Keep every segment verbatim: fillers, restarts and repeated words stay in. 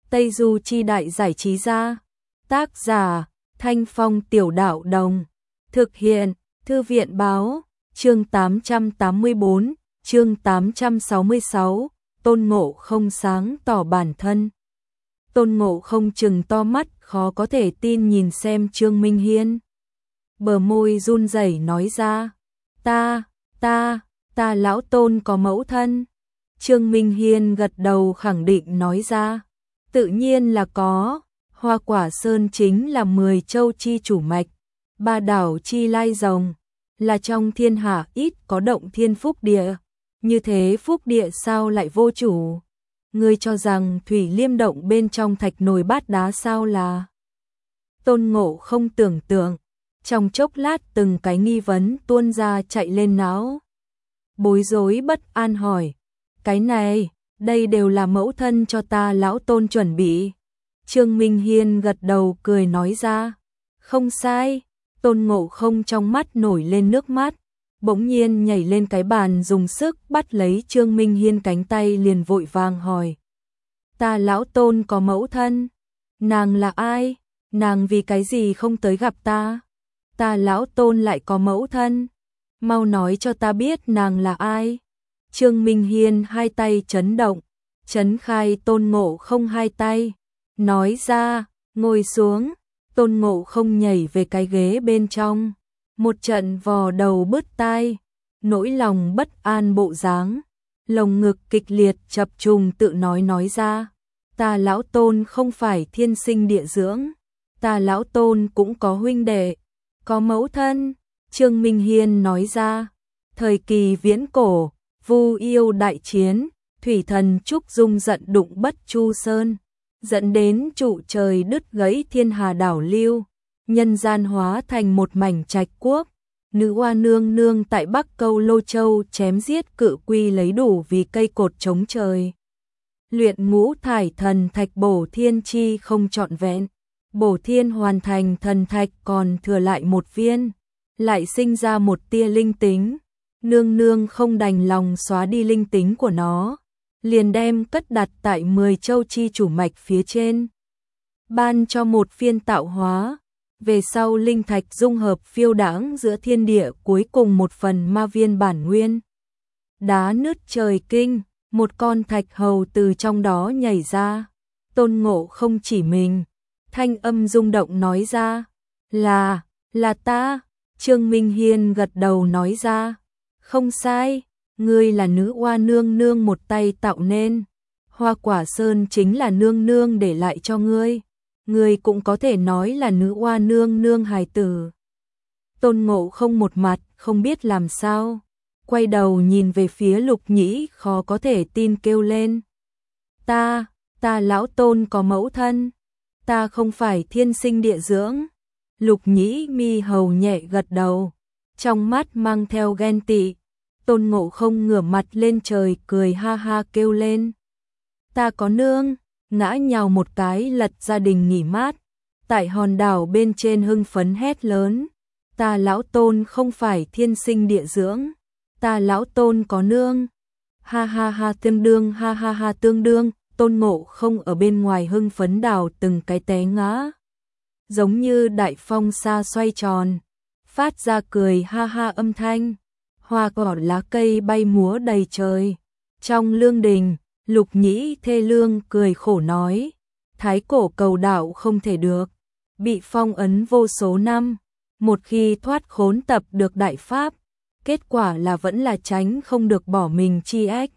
Tây Du Chi Đại Giải Trí Gia. Tác giả Thanh Phong Tiểu Đạo Đồng. Thực hiện Thư viện Báo. Chương tám trăm tám mươi bốn, chương tám trăm sáu mươi sáu, Tôn Ngộ Không sáng tỏ bản thân. Tôn Ngộ Không trừng to mắt, khó có thể tin nhìn xem Trương Minh Hiên. Bờ môi run rẩy nói ra, ta, ta, ta lão Tôn có mẫu thân. Trương Minh Hiên gật đầu khẳng định nói ra, tự nhiên là có, Hoa Quả Sơn chính là mười châu chi chủ mạch, ba đảo chi lai rồng, là trong thiên hạ ít có động thiên phúc địa, như thế phúc địa sao lại vô chủ? Ngươi cho rằng Thủy Liêm động bên trong thạch nồi bát đá sao là? Tôn Ngộ Không tưởng tượng, trong chốc lát từng cái nghi vấn tuôn ra chạy lên não. Bối rối bất an hỏi, cái này, đây đều là mẫu thân cho ta lão Tôn chuẩn bị. Trương Minh Hiên gật đầu cười nói ra, không sai. Tôn Ngộ Không trong mắt nổi lên nước mắt, bỗng nhiên nhảy lên cái bàn dùng sức bắt lấy Trương Minh Hiên cánh tay liền vội vàng hỏi. Ta lão Tôn có mẫu thân? Nàng là ai? Nàng vì cái gì không tới gặp ta? Ta lão Tôn lại có mẫu thân? Mau nói cho ta biết nàng là ai? Trương Minh Hiên hai tay chấn động, chấn khai Tôn Ngộ Không hai tay, nói ra, ngồi xuống. Tôn Ngộ Không nhảy về cái ghế bên trong, một trận vò đầu bứt tai, nỗi lòng bất an bộ dáng, lồng ngực kịch liệt chập trùng tự nói nói ra, ta lão Tôn không phải thiên sinh địa dưỡng, ta lão Tôn cũng có huynh đệ, có mẫu thân. Trương Minh Hiên nói ra, thời kỳ viễn cổ, Vu Yêu đại chiến, thủy thần Trúc Dung giận đụng Bất Chu Sơn, dẫn đến trụ trời đứt gãy thiên hà đảo lưu, nhân gian hóa thành một mảnh trạch quốc, nữ oa nương nương tại Bắc Câu Lô Châu chém giết cự quy lấy đủ vì cây cột chống trời. Luyện ngũ thải thần thạch bổ thiên chi không trọn vẹn, bổ thiên hoàn thành thần thạch còn thừa lại một viên, lại sinh ra một tia linh tính, nương nương không đành lòng xóa đi linh tính của nó, liền đem cất đặt tại mười châu chi chủ mạch phía trên, ban cho một phiên tạo hóa, về sau linh thạch dung hợp phiêu đãng giữa thiên địa, cuối cùng một phần ma viên bản nguyên. Đá nứt trời kinh, một con thạch hầu từ trong đó nhảy ra, Tôn Ngộ Không chỉ mình, thanh âm rung động nói ra, là, là ta. Trương Minh Hiên gật đầu nói ra, không sai. Ngươi là nữ oa nương nương một tay tạo nên, Hoa Quả Sơn chính là nương nương để lại cho ngươi, ngươi cũng có thể nói là nữ oa nương nương hài tử. Tôn Ngộ Không một mặt không biết làm sao, quay đầu nhìn về phía Lục Nhĩ khó có thể tin kêu lên. Ta, ta lão Tôn có mẫu thân, ta không phải thiên sinh địa dưỡng. Lục Nhĩ mi hầu nhẹ gật đầu, trong mắt mang theo ghen tị. Tôn Ngộ Không ngửa mặt lên trời cười ha ha kêu lên. Ta có nương, ngã nhào một cái lật gia đình nghỉ mát. Tại hòn đảo bên trên hưng phấn hét lớn. Ta lão Tôn không phải thiên sinh địa dưỡng. Ta lão Tôn có nương. Ha ha ha tương đương ha ha ha tương đương. Tôn Ngộ Không ở bên ngoài hưng phấn đảo từng cái té ngã. Giống như đại phong sa xoay tròn. Phát ra cười ha ha âm thanh. Hoa cỏ lá cây bay múa đầy trời. Trong lương đình, Lục Nhĩ thê lương cười khổ nói, thái cổ cầu đạo không thể được, bị phong ấn vô số năm, một khi thoát khốn tập được đại pháp, kết quả là vẫn là tránh không được bỏ mình chi ách.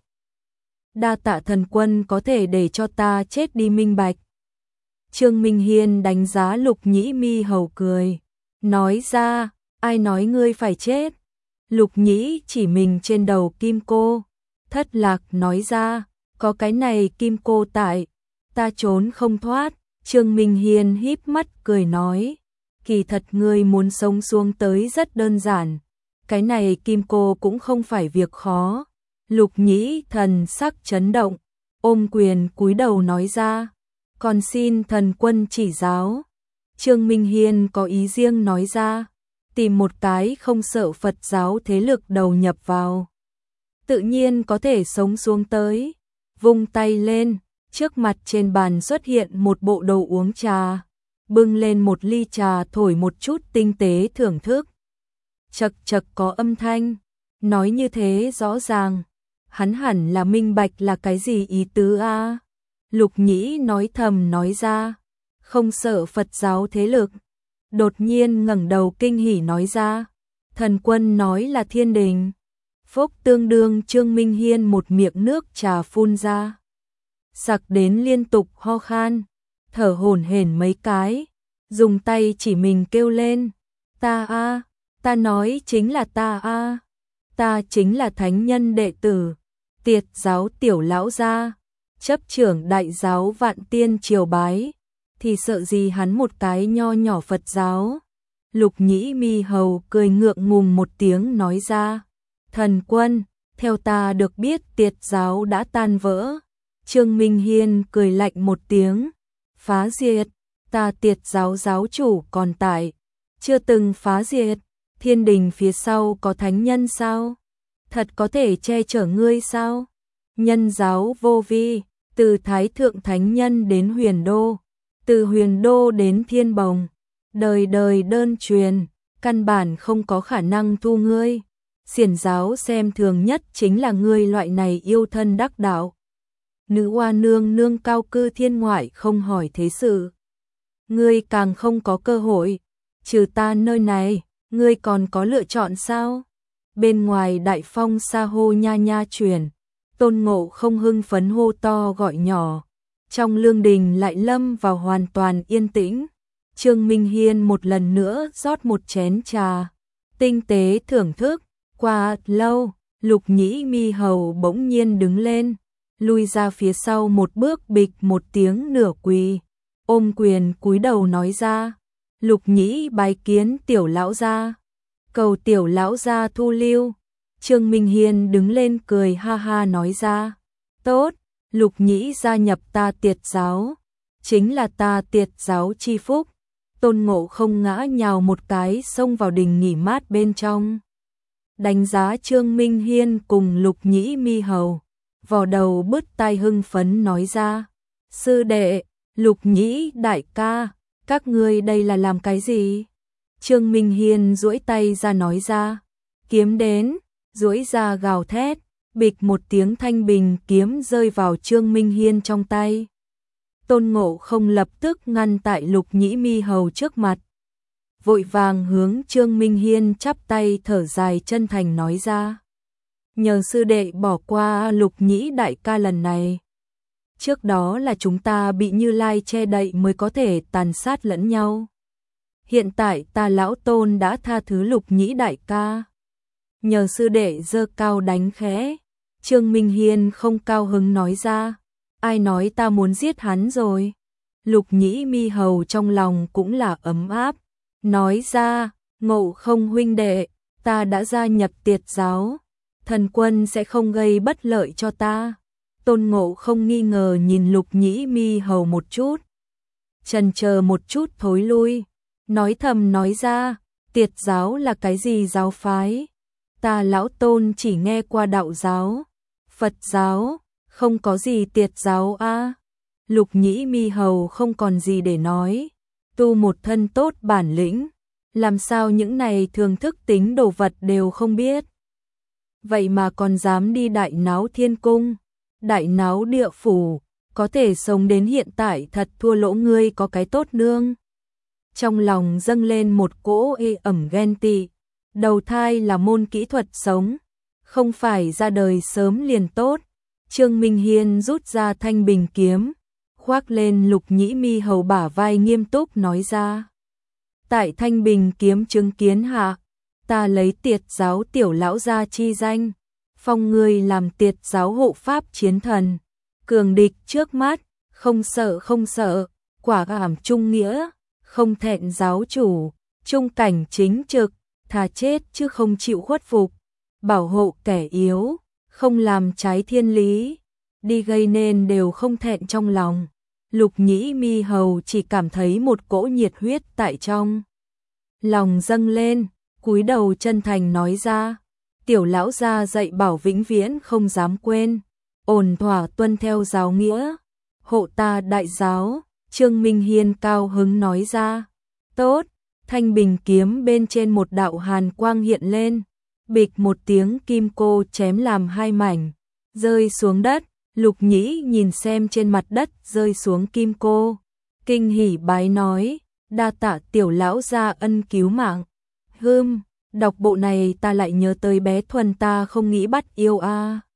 Đa tạ thần quân có thể để cho ta chết đi minh bạch. Trương Minh Hiên đánh giá Lục Nhĩ mi hầu cười, nói ra, ai nói ngươi phải chết? Lục Nhĩ chỉ mình trên đầu kim cô, thất lạc nói ra, có cái này kim cô tại, ta trốn không thoát. Trương Minh Hiên híp mắt cười nói, kỳ thật ngươi muốn sống xuống tới rất đơn giản, cái này kim cô cũng không phải việc khó. Lục Nhĩ thần sắc chấn động, ôm quyền cúi đầu nói ra, còn xin thần quân chỉ giáo. Trương Minh Hiên có ý riêng nói ra, tìm một cái không sợ Phật giáo thế lực đầu nhập vào, tự nhiên có thể sống xuống tới. Vung tay lên, Trước mặt trên bàn xuất hiện một bộ đồ uống trà, bưng lên một ly trà thổi một chút tinh tế thưởng thức. Chật chật có âm thanh, nói như thế rõ ràng, hắn hẳn là minh bạch là cái gì ý tứ a. Lục Nhĩ nói thầm nói ra, không sợ Phật giáo thế lực. Đột nhiên ngẩng đầu kinh hỉ nói ra, thần quân nói là thiên đình. Phúc tương đương Trương Minh Hiên một miệng nước trà phun ra. Sặc đến liên tục ho khan, thở hổn hển mấy cái, dùng tay chỉ mình kêu lên, ta a, ta nói chính là ta a, ta chính là thánh nhân đệ tử, Tiệt giáo tiểu lão gia, chấp trưởng đại giáo Vạn Tiên triều bái, thì sợ gì hắn một cái nho nhỏ Phật giáo. Lục Nhĩ Mi Hầu cười ngượng ngùng một tiếng nói ra, thần quân, theo ta được biết Tiệt giáo đã tan vỡ. Trương Minh Hiên cười lạnh một tiếng, phá diệt, ta Tiệt giáo giáo chủ còn tại, chưa từng phá diệt, thiên đình phía sau có thánh nhân sao? Thật có thể che chở ngươi sao? Nhân giáo vô vi, từ Thái Thượng Thánh Nhân đến Huyền Đô, từ Huyền Đô đến Thiên Bồng, đời đời đơn truyền, căn bản không có khả năng thu ngươi. Xiển giáo xem thường nhất chính là ngươi loại này yêu thân đắc đạo. Nữ oa nương nương cao cư thiên ngoại không hỏi thế sự. Ngươi càng không có cơ hội, trừ ta nơi này, ngươi còn có lựa chọn sao? Bên ngoài đại phong sa hô nha nha truyền, Tôn Ngộ không hưng phấn hô to gọi nhỏ, trong lương đình lại lâm vào hoàn toàn yên tĩnh. Trương Minh Hiên một lần nữa rót một chén trà, tinh tế thưởng thức, qua lâu, Lục Nhĩ Mi Hầu bỗng nhiên đứng lên, lui ra phía sau một bước bịch một tiếng nửa quỳ, ôm quyền cúi đầu nói ra, Lục Nhĩ bái kiến tiểu lão gia, cầu tiểu lão gia thu lưu. Trương Minh Hiên đứng lên cười ha ha nói ra, tốt, Lục Nhĩ gia nhập ta Tiệt giáo, chính là ta Tiệt giáo chi phúc. Tôn Ngộ không ngã nhào một cái xông vào đình nghỉ mát bên trong. Đánh giá Trương Minh Hiên cùng Lục Nhĩ Mi Hầu, vò đầu bứt tai hưng phấn nói ra, sư đệ, Lục Nhĩ đại ca, các ngươi đây là làm cái gì? Trương Minh Hiên duỗi tay ra nói ra, kiếm đến, duỗi ra gào thét, bịch một tiếng thanh bình kiếm rơi vào Trương Minh Hiên trong tay. Tôn Ngộ không lập tức ngăn tại Lục Nhĩ Mi Hầu trước mặt, vội vàng hướng Trương Minh Hiên chắp tay thở dài chân thành nói ra, nhờ sư đệ bỏ qua Lục Nhĩ đại ca lần này. Trước đó là chúng ta bị Như Lai che đậy mới có thể tàn sát lẫn nhau. Hiện tại ta lão Tôn đã tha thứ Lục Nhĩ đại ca. Nhờ sư đệ giơ cao đánh khẽ. Trương Minh Hiên không cao hứng nói ra, ai nói ta muốn giết hắn rồi? Lục Nhĩ Mi Hầu trong lòng cũng là ấm áp, nói ra, Ngộ không huynh đệ, ta đã gia nhập Tiệt giáo, thần quân sẽ không gây bất lợi cho ta. Tôn Ngộ không nghi ngờ nhìn Lục Nhĩ Mi Hầu một chút, chần chờ một chút thối lui, nói thầm nói ra, Tiệt giáo là cái gì giáo phái? Ta lão Tôn chỉ nghe qua đạo giáo, Phật giáo, không có gì Tiệt giáo a. Lục Nhĩ Mi Hầu không còn gì để nói, tu một thân tốt bản lĩnh, làm sao những này thường thức tính đồ vật đều không biết. Vậy mà còn dám đi đại náo thiên cung, đại náo địa phủ, có thể sống đến hiện tại thật thua lỗ ngươi có cái tốt nương. Trong lòng dâng lên một cỗ ê ẩm ghen tị, đầu thai là môn kỹ thuật sống, không phải ra đời sớm liền tốt. Trương Minh Hiên rút ra thanh bình kiếm, khoác lên Lục Nhĩ Mi Hầu bả vai nghiêm túc nói ra, tại thanh bình kiếm chứng kiến hạ, ta lấy Tiệt giáo tiểu lão gia chi danh, phong ngươi làm Tiệt giáo hộ pháp chiến thần, cường địch trước mắt, không sợ không sợ, quả cảm trung nghĩa, không thẹn giáo chủ, trung cảnh chính trực, thà chết chứ không chịu khuất phục, bảo hộ kẻ yếu, không làm trái thiên lý, đi gây nên đều không thẹn trong lòng. Lục Nhĩ Mi Hầu chỉ cảm thấy một cỗ nhiệt huyết tại trong lòng dâng lên, cúi đầu chân thành nói ra, tiểu lão gia dạy bảo vĩnh viễn không dám quên, ổn thỏa tuân theo giáo nghĩa, hộ ta đại giáo, Trương Minh Hiên cao hứng nói ra. Tốt, thanh bình kiếm bên trên một đạo hàn quang hiện lên, bịch một tiếng kim cô chém làm hai mảnh, rơi xuống đất. Lục Nhĩ nhìn xem trên mặt đất rơi xuống kim cô, kinh hỉ bái nói, đa tạ tiểu lão gia ân cứu mạng. Hừm, đọc bộ này ta lại nhớ tới bé Thuần ta không nghĩ bắt yêu a.